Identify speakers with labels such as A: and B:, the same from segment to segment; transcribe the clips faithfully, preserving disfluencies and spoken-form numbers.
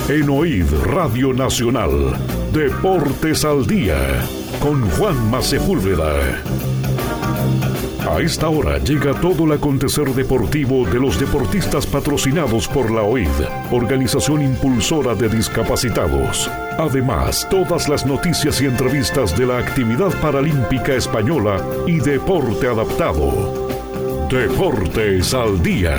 A: En O I D Radio Nacional, Deportes al Día, con Juanma Sepúlveda. A esta hora llega todo el acontecer deportivo de los deportistas patrocinados por la O I D, Organización Impulsora de Discapacitados. Además, todas las noticias y entrevistas de la actividad paralímpica española y deporte adaptado. Deportes al Día.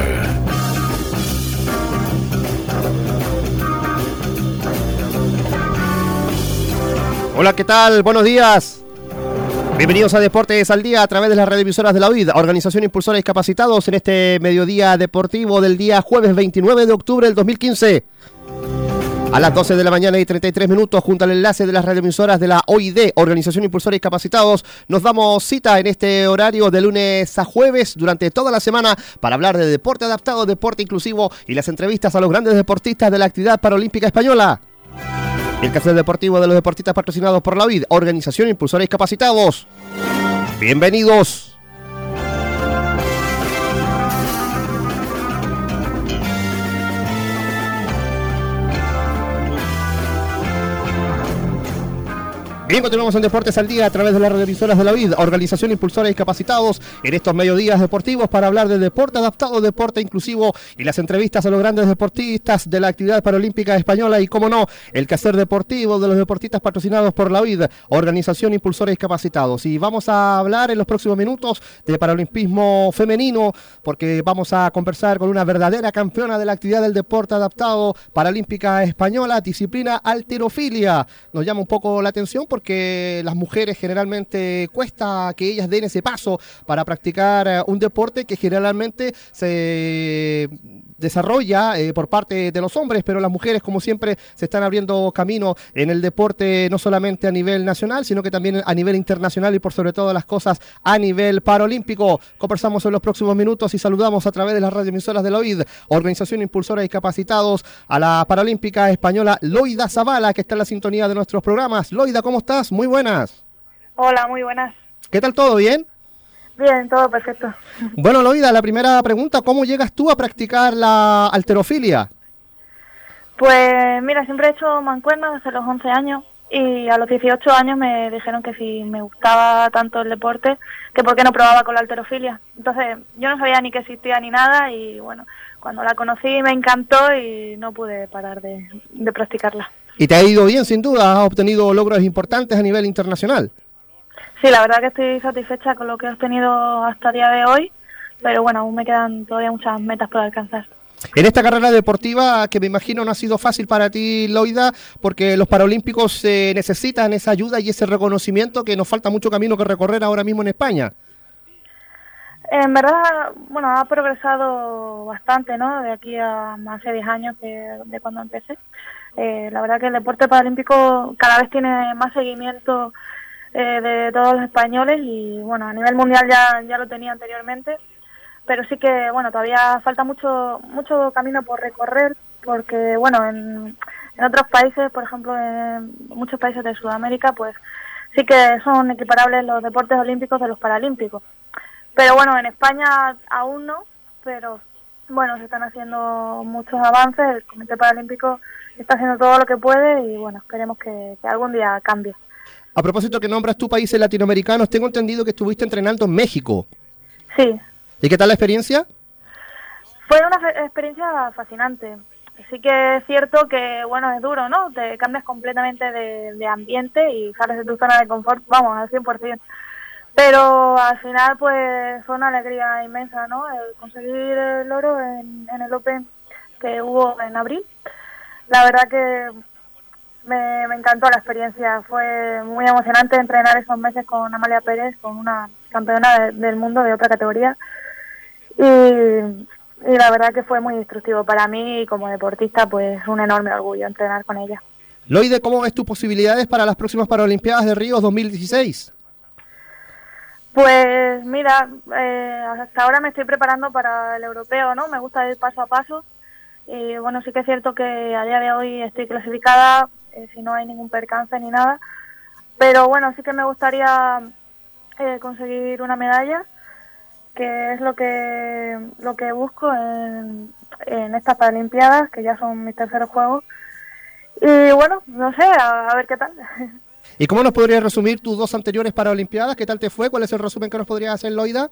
B: Hola, ¿qué tal? Buenos días. Bienvenidos a Deportes al Día a través de las radioemisoras de la O I D, Organización Impulsora de Discapacitados, en este mediodía deportivo del día jueves veintinueve de octubre del dos mil quince. A las doce de la mañana y treinta y tres minutos, junto al enlace de las radioemisoras de la O I D, Organización Impulsora de Discapacitados, nos damos cita en este horario de lunes a jueves durante toda la semana para hablar de deporte adaptado, deporte inclusivo y las entrevistas a los grandes deportistas de la actividad paralímpica española. El quehacer deportivo de los deportistas patrocinados por la O I D, Organización Impulsora de Discapacitados. Bienvenidos. Bien, continuamos en Deportes al Día a través de las radioemisoras de la O I D, Organización Impulsora de Discapacitados, en estos mediodías deportivos para hablar de deporte adaptado, deporte inclusivo y las entrevistas a los grandes deportistas de la actividad paralímpica española y, como no, el quehacer deportivo de los deportistas patrocinados por la O I D, Organización Impulsora de Discapacitados. Y vamos a hablar en los próximos minutos de paralimpismo femenino, porque vamos a conversar con una verdadera campeona de la actividad del deporte adaptado paralímpica española, disciplina halterofilia. Nos llama un poco la atención porque las mujeres generalmente cuesta que ellas den ese paso para practicar un deporte que generalmente se desarrolla eh, por parte de los hombres, pero las mujeres, como siempre, se están abriendo camino en el deporte, no solamente a nivel nacional, sino que también a nivel internacional y por sobre todas las cosas a nivel paralímpico. Conversamos en los próximos minutos y saludamos a través de las radioemisoras de la O I D, Organización Impulsora de Discapacitados, a la paralímpica española Loida Zavala, que está en la sintonía de nuestros programas. Loida, ¿cómo estás? Muy buenas.
C: Hola, muy buenas.
B: ¿Qué tal todo? ¿Bien?
C: Bien, todo perfecto.
B: Bueno, Loida, la primera pregunta, ¿cómo llegas tú a practicar la halterofilia?
C: Pues mira, siempre he hecho mancuernas desde los once años y a los dieciocho años me dijeron que si me gustaba tanto el deporte, que por qué no probaba con la halterofilia. Entonces yo no sabía ni que existía ni nada y bueno, cuando la conocí me encantó y no pude parar de, de practicarla.
B: ¿Y te ha ido bien, sin duda? ¿Has obtenido logros importantes a nivel internacional?
C: Sí, la verdad que estoy satisfecha con lo que he obtenido hasta el día de hoy, pero bueno, aún me quedan todavía muchas metas por alcanzar.
B: En esta carrera deportiva, que me imagino no ha sido fácil para ti, Loida, porque los paralímpicos eh, necesitan esa ayuda y ese reconocimiento, que nos falta mucho camino que recorrer ahora mismo en España.
C: En verdad, bueno, ha progresado bastante, ¿no? De aquí a más de diez años que de cuando empecé. Eh, la verdad que el deporte paralímpico cada vez tiene más seguimiento eh, de todos los españoles y bueno, a nivel mundial ya, ya lo tenía anteriormente, pero sí que bueno, todavía falta mucho mucho camino por recorrer porque bueno, en, en otros países, por ejemplo en muchos países de Sudamérica, pues sí que son equiparables los deportes olímpicos de los paralímpicos, pero bueno, en España aún no, pero bueno, se están haciendo muchos avances, el Comité Paralímpico está haciendo todo lo que puede y bueno, esperemos que, que algún día cambie.
B: A propósito que nombras tu países latinoamericanos, tengo entendido que estuviste entrenando en México.
C: Sí.
B: ¿Y qué tal la experiencia?
C: Fue una fe- experiencia fascinante. Sí que es cierto que, bueno, es duro, ¿no? Te cambias completamente de, de ambiente y sales de tu zona de confort, vamos, al cien por ciento. Pero al final, pues, fue una alegría inmensa, ¿no? El conseguir el oro en, en el Open que hubo en abril. La verdad que me, me encantó la experiencia. Fue muy emocionante entrenar esos meses con Amalia Pérez, con una campeona de, del mundo de otra categoría. Y, y la verdad que fue muy instructivo para mí y como deportista, pues un enorme orgullo entrenar con ella.
B: Loide, ¿cómo ves tus posibilidades para las próximas Paralimpiadas de Río dos mil dieciséis?
C: Pues mira, eh, hasta ahora me estoy preparando para el europeo, ¿no? Me gusta ir paso a paso. Y bueno, sí que es cierto que a día de hoy estoy clasificada, eh, si no hay ningún percance ni nada. Pero bueno, sí que me gustaría eh, conseguir una medalla, que es lo que lo que busco en, en estas Paralimpiadas, que ya son mis terceros juegos. Y bueno, no sé, a, a ver qué tal.
B: ¿Y cómo nos podrías resumir tus dos anteriores Paralimpiadas? ¿Qué tal te fue? ¿Cuál es el resumen que nos podrías hacer, Loida?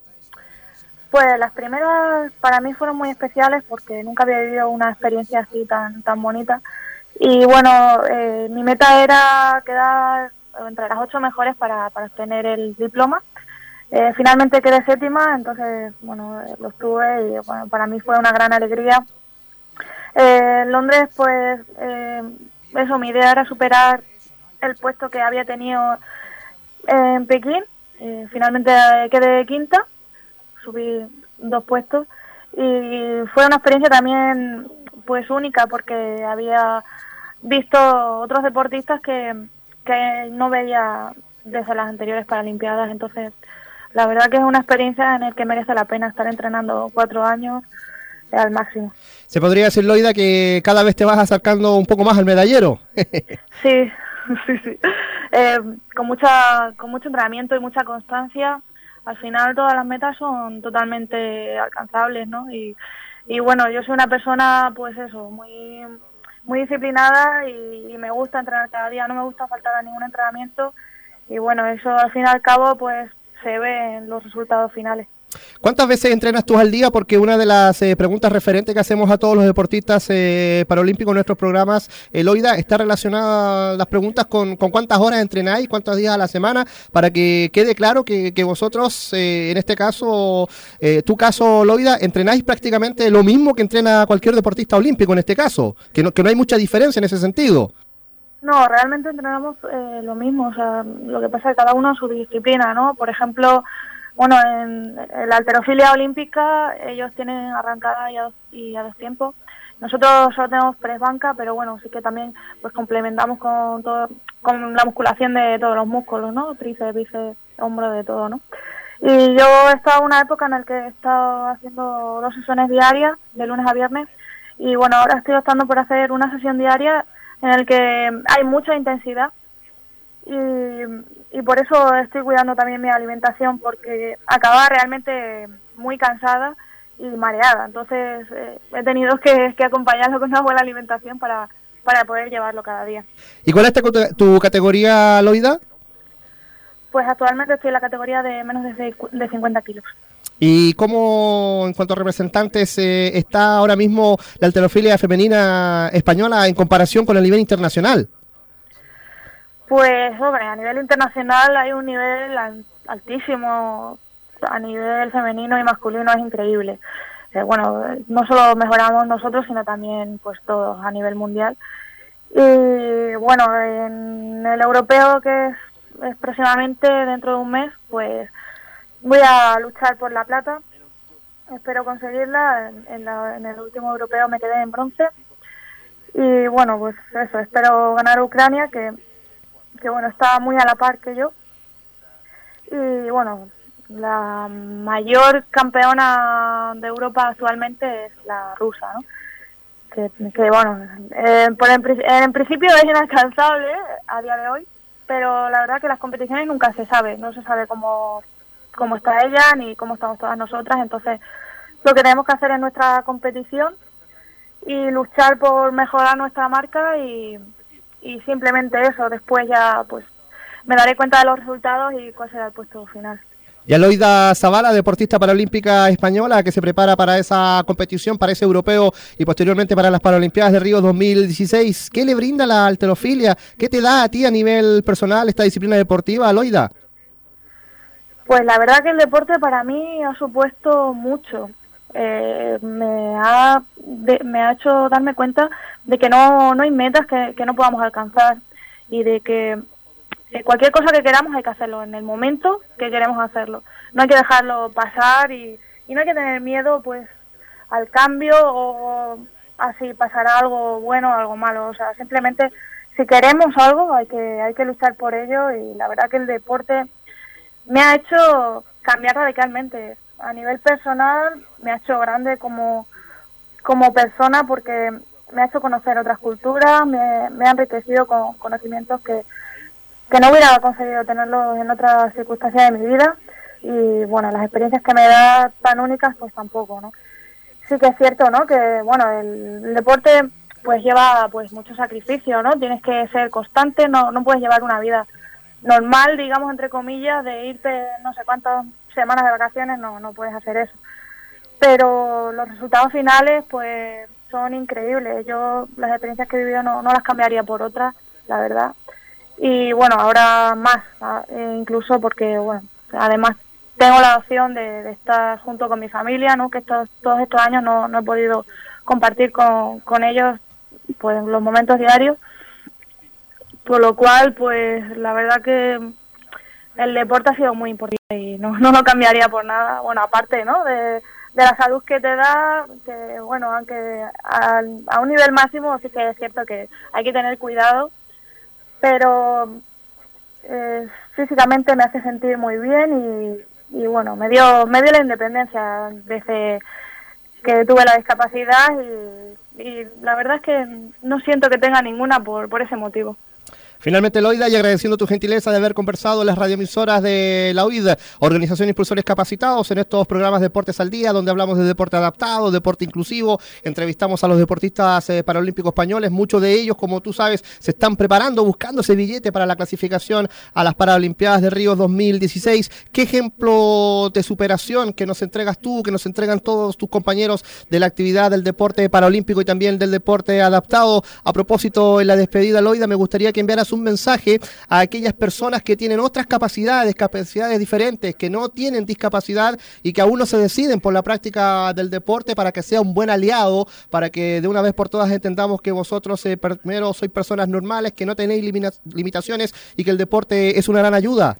C: Pues las primeras para mí fueron muy especiales porque nunca había vivido una experiencia así tan tan bonita. Y bueno, eh, mi meta era quedar entre las ocho mejores para, para obtener el diploma. Eh, finalmente quedé séptima, entonces, bueno, lo estuve y bueno, para mí fue una gran alegría. Eh, en Londres, pues, eh, eso, mi idea era superar el puesto que había tenido en Pekín. Eh, finalmente quedé quinta, subí dos puestos y fue una experiencia también, pues, única porque había visto otros deportistas que, que no veía desde las anteriores Paralimpiadas, entonces la verdad que es una experiencia en la que merece la pena estar entrenando cuatro años eh, al máximo.
B: ¿Se podría decir, Loida, que cada vez te vas acercando un poco más al medallero?
C: Sí, sí, sí. Eh, con mucha, con mucho entrenamiento y mucha constancia, al final todas las metas son totalmente alcanzables, ¿no? Y, y bueno, yo soy una persona, pues eso, muy, muy disciplinada y, y me gusta entrenar cada día, no me gusta faltar a ningún entrenamiento y bueno, eso al fin y al cabo, pues se ve en los resultados finales.
B: ¿Cuántas veces entrenas tú al día? Porque una de las eh, preguntas referentes que hacemos a todos los deportistas eh, paralímpicos en nuestros programas, Loida, está relacionada las preguntas con, con cuántas horas entrenáis, cuántos días a la semana, para que quede claro que, que vosotros, eh, en este caso, eh, tu caso, Loida, entrenáis prácticamente lo mismo que entrena cualquier deportista olímpico en este caso, que no, que no hay mucha diferencia en ese sentido.
C: No, realmente entrenamos eh, lo mismo, o sea, lo que pasa es que cada uno en su disciplina, ¿no? Por ejemplo, bueno, en, en la halterofilia olímpica ellos tienen arrancada y a, dos, y a dos tiempos. Nosotros solo tenemos press banca, pero bueno, sí que también pues complementamos con todo, con la musculación de todos los músculos, ¿no? Tríceps, bíceps, hombro, de todo, ¿no? Y yo he estado en una época en la que he estado haciendo dos sesiones diarias, de lunes a viernes, y bueno, ahora estoy optando por hacer una sesión diaria en el que hay mucha intensidad y, y por eso estoy cuidando también mi alimentación porque acababa realmente muy cansada y mareada, entonces eh, he tenido que, que acompañarlo con una buena alimentación para, para poder llevarlo cada día.
B: ¿Y cuál es tu, tu categoría, Loida?
C: Pues actualmente estoy en la categoría de menos de, de cincuenta kilos.
B: ¿Y cómo, en cuanto a representantes, eh, está ahora mismo la halterofilia femenina española en comparación con el nivel internacional?
C: Pues, hombre, a nivel internacional hay un nivel altísimo, a nivel femenino y masculino es increíble. Eh, bueno, no solo mejoramos nosotros, sino también pues todos a nivel mundial. Y bueno, en el europeo, que es, es próximamente dentro de un mes, pues voy a luchar por la plata, espero conseguirla, en, en, la, en el último europeo me quedé en bronce y bueno, pues eso, espero ganar Ucrania, que, que bueno, está muy a la par que yo y bueno, la mayor campeona de Europa actualmente es la rusa, ¿no? Que, que bueno, eh, por en, en principio es inalcanzable a día de hoy, pero la verdad que las competiciones nunca se sabe, no se sabe cómo cómo está ella ni cómo estamos todas nosotras, entonces lo que tenemos que hacer es nuestra competición y luchar por mejorar nuestra marca y, y simplemente eso, después ya pues me daré cuenta de los resultados y cuál será el puesto final.
B: Y Loida Zavala, deportista paralímpica española que se prepara para esa competición, para ese europeo y posteriormente para las Paralimpiadas de Río dos mil dieciséis, ¿qué le brinda la halterofilia? ¿Qué te da a ti a nivel personal esta disciplina deportiva, Loida?
C: Pues la verdad que el deporte para mí ha supuesto mucho. Eh, me ha de, me ha hecho darme cuenta de que no, no hay metas que, que no podamos alcanzar y de que eh, cualquier cosa que queramos hay que hacerlo en el momento que queremos hacerlo. No hay que dejarlo pasar y, y no hay que tener miedo pues al cambio o así pasará algo bueno o algo malo. O sea, simplemente si queremos algo hay que hay que luchar por ello y la verdad que el deporte me ha hecho cambiar radicalmente. A nivel personal me ha hecho grande como, como persona porque me ha hecho conocer otras culturas, me, me ha enriquecido con conocimientos que, que no hubiera conseguido tenerlos en otras circunstancias de mi vida y bueno, las experiencias que me da tan únicas pues tampoco, ¿no? Sí que es cierto, ¿no? Que bueno, el, el deporte pues lleva pues mucho sacrificio, ¿no? Tienes que ser constante, no, no puedes llevar una vida normal, digamos, entre comillas, de irte no sé cuántas semanas de vacaciones, no, no puedes hacer eso. Pero los resultados finales, pues, son increíbles. Yo las experiencias que he vivido no, no las cambiaría por otras, la verdad. Y bueno, ahora más, eh, incluso porque, bueno, además tengo la opción de, de estar junto con mi familia, ¿no? Que estos, todos estos años no, no he podido compartir con, con ellos, pues, los momentos diarios. Por lo cual, pues, la verdad que el deporte ha sido muy importante y no, no lo cambiaría por nada. Bueno, aparte, ¿no? De, de la salud que te da, que, bueno, aunque a, a un nivel máximo sí que es cierto que hay que tener cuidado, pero eh, físicamente me hace sentir muy bien y, y bueno, me dio, me dio la independencia desde que tuve la discapacidad y, y la verdad es que no siento que tenga ninguna por, por ese motivo.
B: Finalmente, Loida, y agradeciendo tu gentileza de haber conversado en las radioemisoras de la O I D, Organización de Impulsores Capacitados, en estos programas Deportes al Día, donde hablamos de deporte adaptado, deporte inclusivo, entrevistamos a los deportistas eh, paralímpicos españoles, muchos de ellos, como tú sabes, se están preparando, buscando ese billete para la clasificación a las Paralimpiadas de Río dos mil dieciséis. ¿Qué ejemplo de superación que nos entregas tú, que nos entregan todos tus compañeros de la actividad del deporte paralímpico y también del deporte adaptado? A propósito, en la despedida, Loida, me gustaría que enviaras un mensaje a aquellas personas que tienen otras capacidades, capacidades diferentes, que no tienen discapacidad y que aún no se deciden por la práctica del deporte, para que sea un buen aliado, para que de una vez por todas entendamos que vosotros eh, primero sois personas normales, que no tenéis limita- limitaciones y que el deporte es una gran ayuda.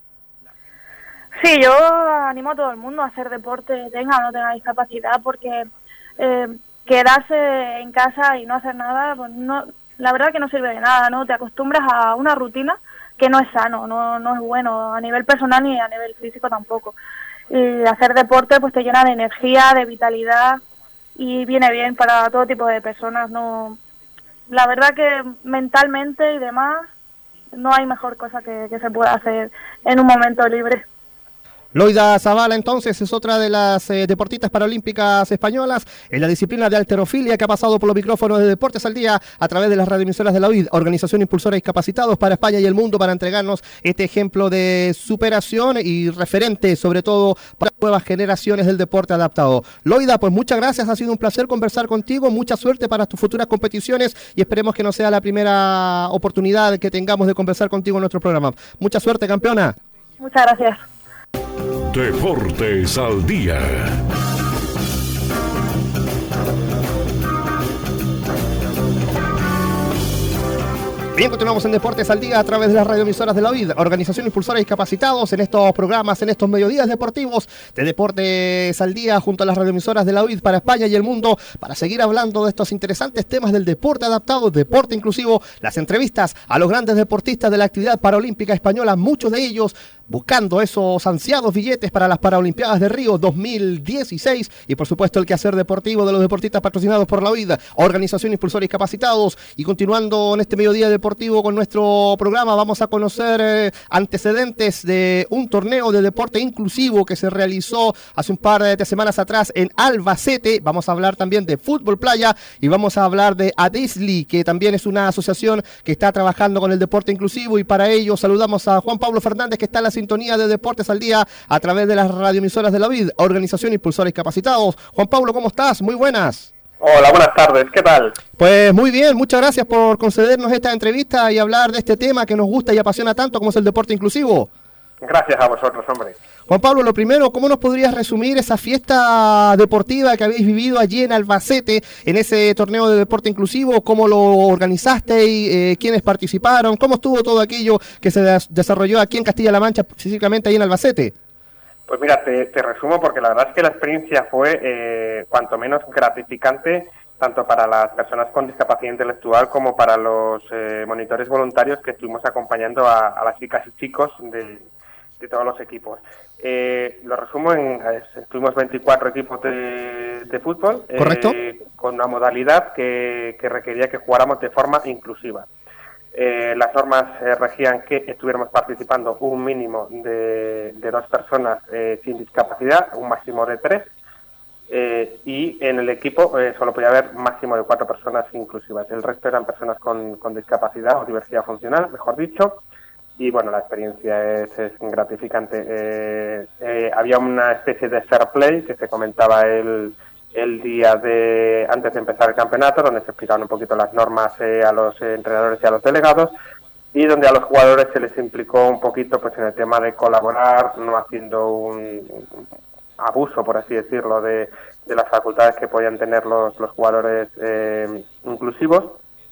C: Sí, yo animo a todo el mundo a hacer deporte, tenga o no tenga discapacidad, porque eh, quedarse en casa y no hacer nada, pues no... La verdad que no sirve de nada, ¿no? Te acostumbras a una rutina que no es sano, no, no es bueno a nivel personal ni a nivel físico tampoco. Y hacer deporte pues te llena de energía, de vitalidad y viene bien para todo tipo de personas, ¿no? La verdad que mentalmente y demás no hay mejor cosa que, que se pueda hacer en un momento libre.
B: Loida Zavala, entonces, es otra de las eh, deportistas paralímpicas españolas en la disciplina de halterofilia, que ha pasado por los micrófonos de Deportes al Día a través de las radioemisoras de la O I D, Organización Impulsora Discapacitados para España y el mundo, para entregarnos este ejemplo de superación y referente, sobre todo para nuevas generaciones del deporte adaptado. Loida, pues muchas gracias, ha sido un placer conversar contigo, mucha suerte para tus futuras competiciones y esperemos que no sea la primera oportunidad que tengamos de conversar contigo en nuestro programa. Mucha suerte, campeona.
C: Muchas gracias.
A: Deportes al Día.
B: Bien, continuamos en Deportes al Día a través de las radioemisoras de la O I D, Organización Impulsora Discapacitados, en estos programas, en estos mediodías deportivos de Deportes al Día, junto a las radioemisoras de la O I D para España y el mundo, para seguir hablando de estos interesantes temas del deporte adaptado, deporte inclusivo, las entrevistas a los grandes deportistas de la actividad paralímpica española, muchos de ellos buscando esos ansiados billetes para las Paralimpiadas de Río dos mil dieciséis y por supuesto el quehacer deportivo de los deportistas patrocinados por la O I D, Organización Impulsora Discapacitados. Y continuando en este mediodía deportivo con nuestro programa, vamos a conocer eh, antecedentes de un torneo de deporte inclusivo que se realizó hace un par de semanas atrás en Albacete. Vamos a hablar también de fútbol playa y vamos a hablar de ADISLI, que también es una asociación que está trabajando con el deporte inclusivo, y para ello saludamos a Juan Pablo Fernández, que está en la sintonía de Deportes al Día a través de las radioemisoras de la O I D, Organización Impulsora Discapacitados. Juan Pablo, ¿cómo estás? Muy buenas.
D: Hola, buenas tardes, ¿qué tal?
B: Pues muy bien, muchas gracias por concedernos esta entrevista y hablar de este tema que nos gusta y apasiona tanto como es el deporte inclusivo.
D: Gracias a vosotros, hombre.
B: Juan Pablo, lo primero, ¿cómo nos podrías resumir esa fiesta deportiva que habéis vivido allí en Albacete, en ese torneo de deporte inclusivo? ¿Cómo lo organizasteis? Eh, ¿Quiénes participaron? ¿Cómo estuvo todo aquello que se des- desarrolló aquí en Castilla-La Mancha, específicamente ahí en Albacete?
D: Pues mira, te, te resumo porque la verdad es que la experiencia fue eh, cuanto menos gratificante, tanto para las personas con discapacidad intelectual como para los eh, monitores voluntarios que estuvimos acompañando a, a las chicas y chicos de, de todos los equipos. Eh, lo resumo en, estuvimos veinticuatro equipos de, de fútbol,
B: ¿correcto?
D: Eh, con una modalidad que, que requería que jugáramos de forma inclusiva. Eh, las normas eh, regían que estuviéramos participando un mínimo de, de dos personas eh, sin discapacidad, un máximo de tres. Eh, y en el equipo eh, solo podía haber máximo de cuatro personas inclusivas. El resto eran personas con, con discapacidad o diversidad funcional, mejor dicho. Y bueno, la experiencia es, es gratificante. Eh, eh, había una especie de fair play que se comentaba el, el día de antes de empezar el campeonato, donde se explicaban un poquito las normas eh, a los eh, entrenadores y a los delegados, y donde a los jugadores se les implicó un poquito pues en el tema de colaborar, no haciendo un abuso, por así decirlo, de, de las facultades que podían tener los, los jugadores eh, inclusivos.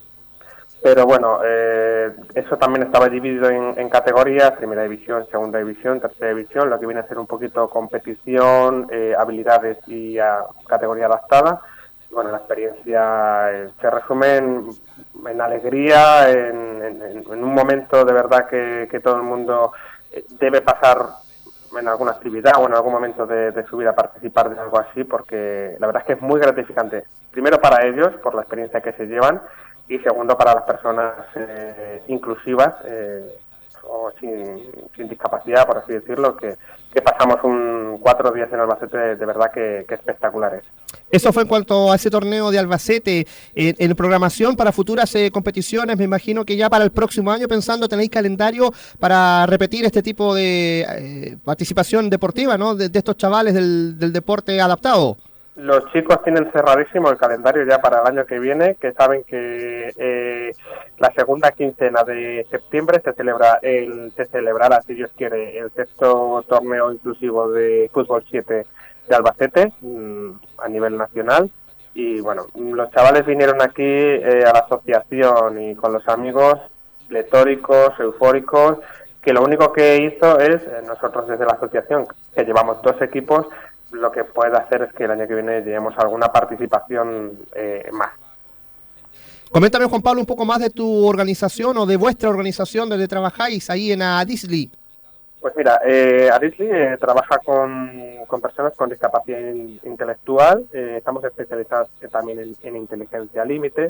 D: Pero bueno, eh, eso también estaba dividido en, en categorías: primera división, segunda división, tercera división, lo que viene a ser un poquito competición, eh, habilidades y a categoría adaptada. Y bueno, la experiencia eh, se resume en, en alegría, en, en, en un momento de verdad que, que todo el mundo debe pasar en alguna actividad o en algún momento de, de su vida participar de algo así, porque la verdad es que es muy gratificante, primero para ellos por la experiencia que se llevan, y segundo para las personas eh, inclusivas eh, o sin, sin discapacidad, por así decirlo, que, que pasamos un cuatro días en Albacete de, de verdad que, que espectaculares.
B: Eso fue en cuanto a ese torneo de Albacete. En, en programación para futuras eh, competiciones, me imagino que ya para el próximo año, pensando, tenéis calendario para repetir este tipo de eh, participación deportiva, ¿no? De, de estos chavales del, del deporte adaptado.
D: Los chicos tienen cerradísimo el calendario ya para el año que viene, que saben que eh, la segunda quincena de septiembre se celebra el se celebrará, si Dios quiere, el sexto torneo inclusivo de fútbol siete de Albacete mmm, a nivel nacional. Y bueno, los chavales vinieron aquí eh, a la asociación y con los amigos pletóricos, eufóricos, que lo único que hizo es, eh, nosotros desde la asociación, que llevamos dos equipos, lo que puede hacer es que el año que viene lleguemos a alguna participación eh, más.
B: Coméntame, Juan Pablo, un poco más de tu organización o de vuestra organización donde trabajáis ahí en Adisli.
D: Pues mira, eh, Adisli eh, trabaja con, con personas con discapacidad in, intelectual. Eh, estamos especializados también en, en inteligencia límite.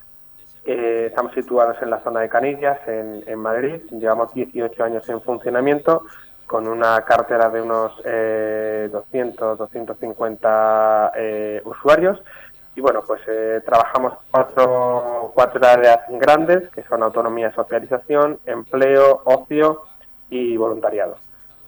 D: Eh, estamos situados en la zona de Canillas, en, en Madrid. Llevamos dieciocho años en funcionamiento, con una cartera de unos eh, doscientos, doscientos cincuenta eh, usuarios. Y bueno, pues eh, trabajamos cuatro, cuatro áreas grandes, que son autonomía, socialización, empleo, ocio y voluntariado.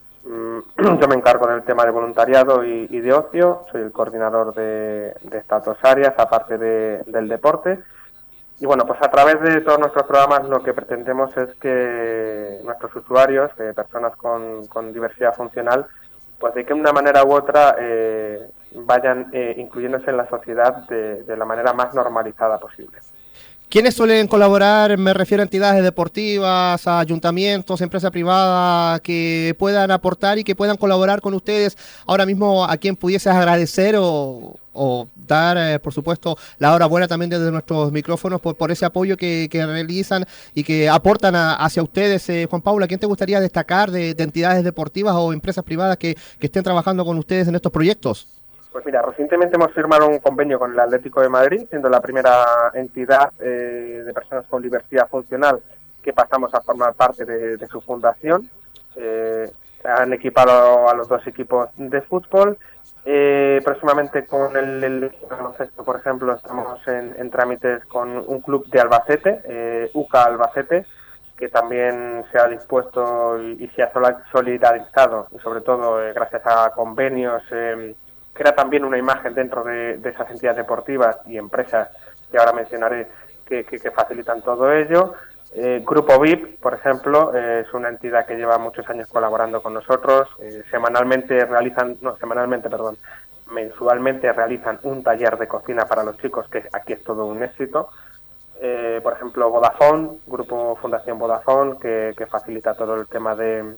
D: Mm, yo me encargo del tema de voluntariado y, y de ocio, soy el coordinador de, de estas dos áreas, aparte de, del deporte. Y bueno, pues a través de todos nuestros programas lo que pretendemos es que nuestros usuarios, eh, personas con, con diversidad funcional, pues de que de una manera u otra eh, vayan eh, incluyéndose en la sociedad de, de la manera más normalizada posible.
B: ¿Quiénes suelen colaborar? Me refiero a entidades deportivas, a ayuntamientos, empresas privadas que puedan aportar y que puedan colaborar con ustedes. Ahora mismo, ¿a quién pudieses agradecer o, o dar, eh, por supuesto, la enhorabuena también desde nuestros micrófonos por, por ese apoyo que, que realizan y que aportan a, hacia ustedes? Eh, Juan Pablo, ¿a quién te gustaría destacar de, de entidades deportivas o empresas privadas que, que estén trabajando con ustedes en estos proyectos?
D: Pues mira, recientemente hemos firmado un convenio con el Atlético de Madrid, siendo la primera entidad eh, de personas con diversidad funcional que pasamos a formar parte de, de su fundación. Eh, han equipado a los dos equipos de fútbol. Eh, próximamente con el, el baloncesto, por ejemplo, estamos en, en trámites con un club de Albacete, eh, U C A Albacete, que también se ha dispuesto y, y se ha solidarizado, y sobre todo eh, gracias a convenios, eh, crea también una imagen dentro de, de esas entidades deportivas y empresas que ahora mencionaré que, que, que facilitan todo ello. Eh, Grupo V I P, por ejemplo, eh, es una entidad que lleva muchos años colaborando con nosotros. Eh, semanalmente realizan, no, semanalmente, perdón, mensualmente realizan un taller de cocina para los chicos, que aquí es todo un éxito. Eh, por ejemplo, Vodafone, Grupo Fundación Vodafone, que, que facilita todo el tema de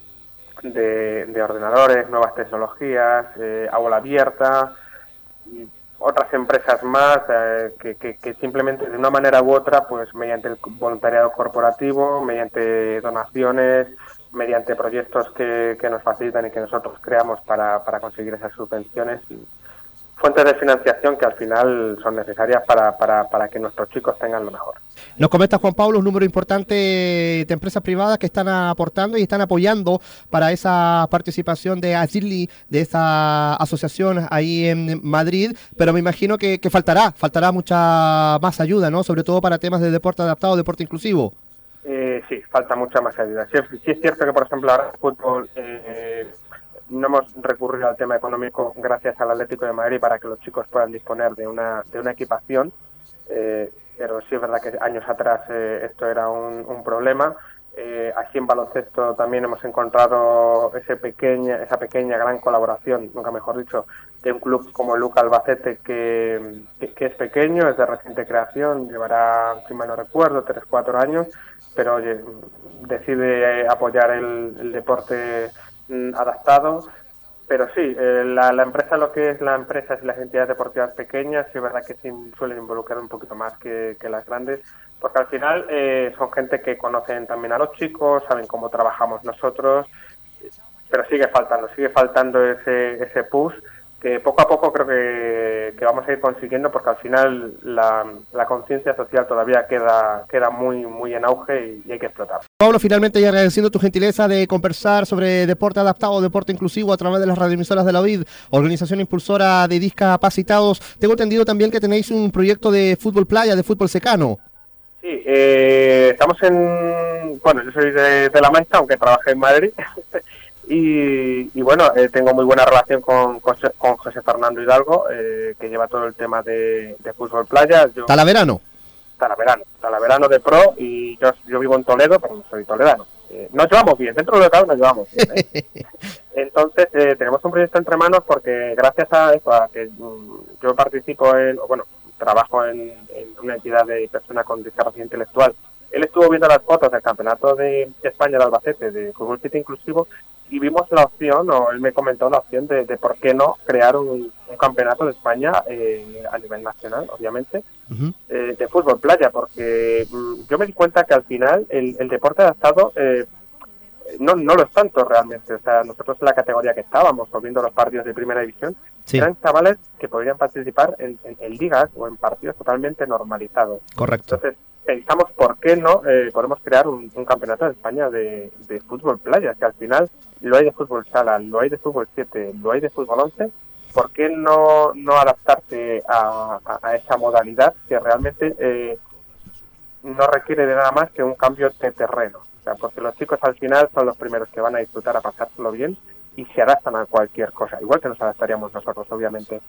D: De, de ordenadores, nuevas tecnologías, eh, aula abierta, y otras empresas más eh, que, que, que simplemente de una manera u otra, pues mediante el voluntariado corporativo, mediante donaciones, mediante proyectos que, que nos facilitan y que nosotros creamos para, para conseguir esas subvenciones, y fuentes de financiación que al final son necesarias para, para, para que nuestros chicos tengan lo mejor.
B: Nos comenta Juan Pablo un número importante de empresas privadas que están aportando y están apoyando para esa participación de Agili, de esa asociación ahí en Madrid, pero me imagino que, que faltará, faltará mucha más ayuda, ¿no? Sobre todo para temas de deporte adaptado, deporte inclusivo.
D: Eh, sí, falta mucha más ayuda. Sí, sí es cierto que, por ejemplo, ahora el fútbol... Eh, no hemos recurrido al tema económico gracias al Atlético de Madrid para que los chicos puedan disponer de una de una equipación, eh, pero sí es verdad que años atrás eh, esto era un, un problema. Eh, aquí en baloncesto también hemos encontrado ese pequeña, esa pequeña gran colaboración, nunca mejor dicho, de un club como el Luca Albacete que, que, que es pequeño, es de reciente creación, llevará, si mal no recuerdo, tres cuatro años, pero oye, decide apoyar el, el deporte adaptado, pero sí, eh, la, la empresa, lo que es la empresa y las entidades deportivas pequeñas, sí es verdad que sí suelen involucrar un poquito más que, que las grandes, porque al final eh, son gente que conocen también a los chicos, saben cómo trabajamos nosotros, pero sigue faltando, sigue faltando ese, ese push que poco a poco creo que, que vamos a ir consiguiendo, porque al final la, la conciencia social todavía queda queda muy muy en auge y, y hay que explotar.
B: Pablo, finalmente, y agradeciendo tu gentileza de conversar sobre deporte adaptado, deporte inclusivo a través de las radioemisoras de la O I D, organización impulsora de discapacitados. Tengo entendido también que tenéis un proyecto de fútbol playa, de fútbol secano.
D: Sí, eh, estamos en... Bueno, yo soy de, de La Mancha, aunque trabajé en Madrid. Y, y bueno, eh, tengo muy buena relación con, con, con José Fernando Hidalgo, eh, que lleva todo el tema de, de fútbol playa. Yo,
B: Talaverano.
D: Talaverano, Talaverano de pro, y yo, yo vivo en Toledo, pero no soy toledano. Eh, nos llevamos bien, dentro de lo que cabe nos llevamos bien, ¿eh? Entonces, eh, tenemos un proyecto entre manos porque gracias a eso, a que mm, yo participo en, bueno, trabajo en, en una entidad de personas con discapacidad intelectual. Él estuvo viendo las fotos del Campeonato de España de Albacete de Fútbol siete Inclusivo y vimos la opción, o él me comentó la opción de, de por qué no crear un, un campeonato de España eh, a nivel nacional, obviamente, uh-huh. eh, de fútbol playa, porque mm, yo me di cuenta que al final el, el deporte adaptado eh, no, no lo es tanto realmente. O sea, nosotros en la categoría que estábamos, o viendo los partidos de primera división, sí. eran chavales que podrían participar en, en, en ligas o en partidos totalmente normalizados.
B: Correcto.
D: Entonces, pensamos por qué no eh, podemos crear un, un campeonato de España de, de fútbol playa, que al final lo hay de fútbol sala, lo hay de fútbol siete, lo hay de fútbol once. ¿Por qué no, no adaptarse a, a, a esa modalidad que realmente eh, no requiere de nada más que un cambio de terreno? O sea, porque los chicos al final son los primeros que van a disfrutar, a pasárselo bien y se adaptan a cualquier cosa, igual que nos adaptaríamos nosotros, obviamente.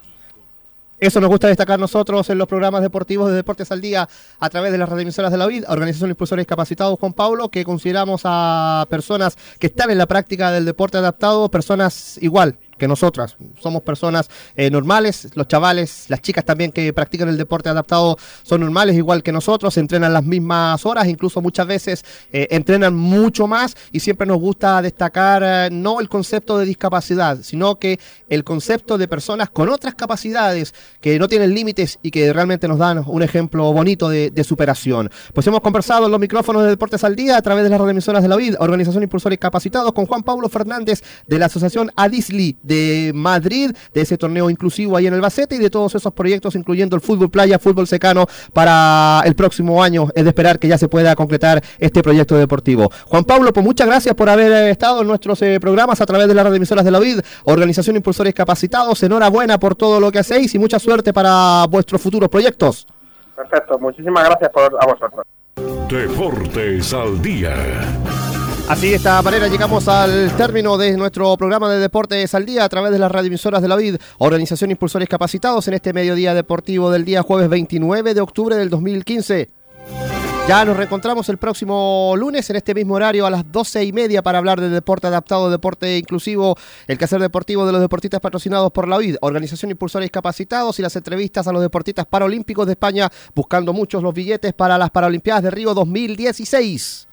B: Eso nos gusta destacar nosotros en los programas deportivos de Deportes al Día a través de las radioemisoras de la O I D, Organización de Impulsores Discapacitados, Juan Pablo, que consideramos a personas que están en la práctica del deporte adaptado, personas igual que nosotras. Somos personas eh, normales, los chavales, las chicas también que practican el deporte adaptado son normales igual que nosotros, entrenan las mismas horas, incluso muchas veces eh, entrenan mucho más, y siempre nos gusta destacar eh, no el concepto de discapacidad, sino que el concepto de personas con otras capacidades que no tienen límites y que realmente nos dan un ejemplo bonito de, de superación. Pues hemos conversado en los micrófonos de Deportes al Día a través de las radioemisoras de la O I D, Organización Impulsores Capacitados, con Juan Pablo Fernández de la Asociación Adisli de Madrid, de ese torneo inclusivo ahí en Albacete y de todos esos proyectos, incluyendo el fútbol playa, fútbol secano, para el próximo año. Es de esperar que ya se pueda concretar este proyecto deportivo. Juan Pablo, pues muchas gracias por haber estado en nuestros eh, programas a través de las radioemisoras de la O I D, Organización Impulsores Capacitados. Enhorabuena por todo lo que hacéis y mucha suerte para vuestros futuros proyectos.
D: Perfecto, muchísimas gracias por, a vosotros.
A: Deportes al Día.
B: Así, de esta manera llegamos al término de nuestro programa de Deportes al Día a través de las radioemisoras de la O I D, Organización Impulsores Capacitados, en este mediodía deportivo del día jueves veintinueve de octubre del dos mil quince. Ya nos reencontramos el próximo lunes en este mismo horario a las doce y media para hablar de deporte adaptado, deporte inclusivo, el quehacer deportivo de los deportistas patrocinados por la O I D, Organización Impulsores Capacitados, y las entrevistas a los deportistas paralímpicos de España, buscando muchos los billetes para las Paralimpiadas de Río dos mil dieciséis.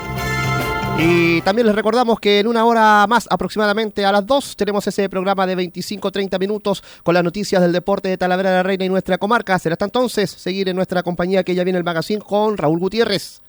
B: Y también les recordamos que en una hora más, aproximadamente a las dos, tenemos ese programa de veinticinco a treinta minutos con las noticias del deporte de Talavera de la Reina y nuestra comarca. Será hasta entonces seguir en nuestra compañía, que ya viene el magazine con Raúl Gutiérrez.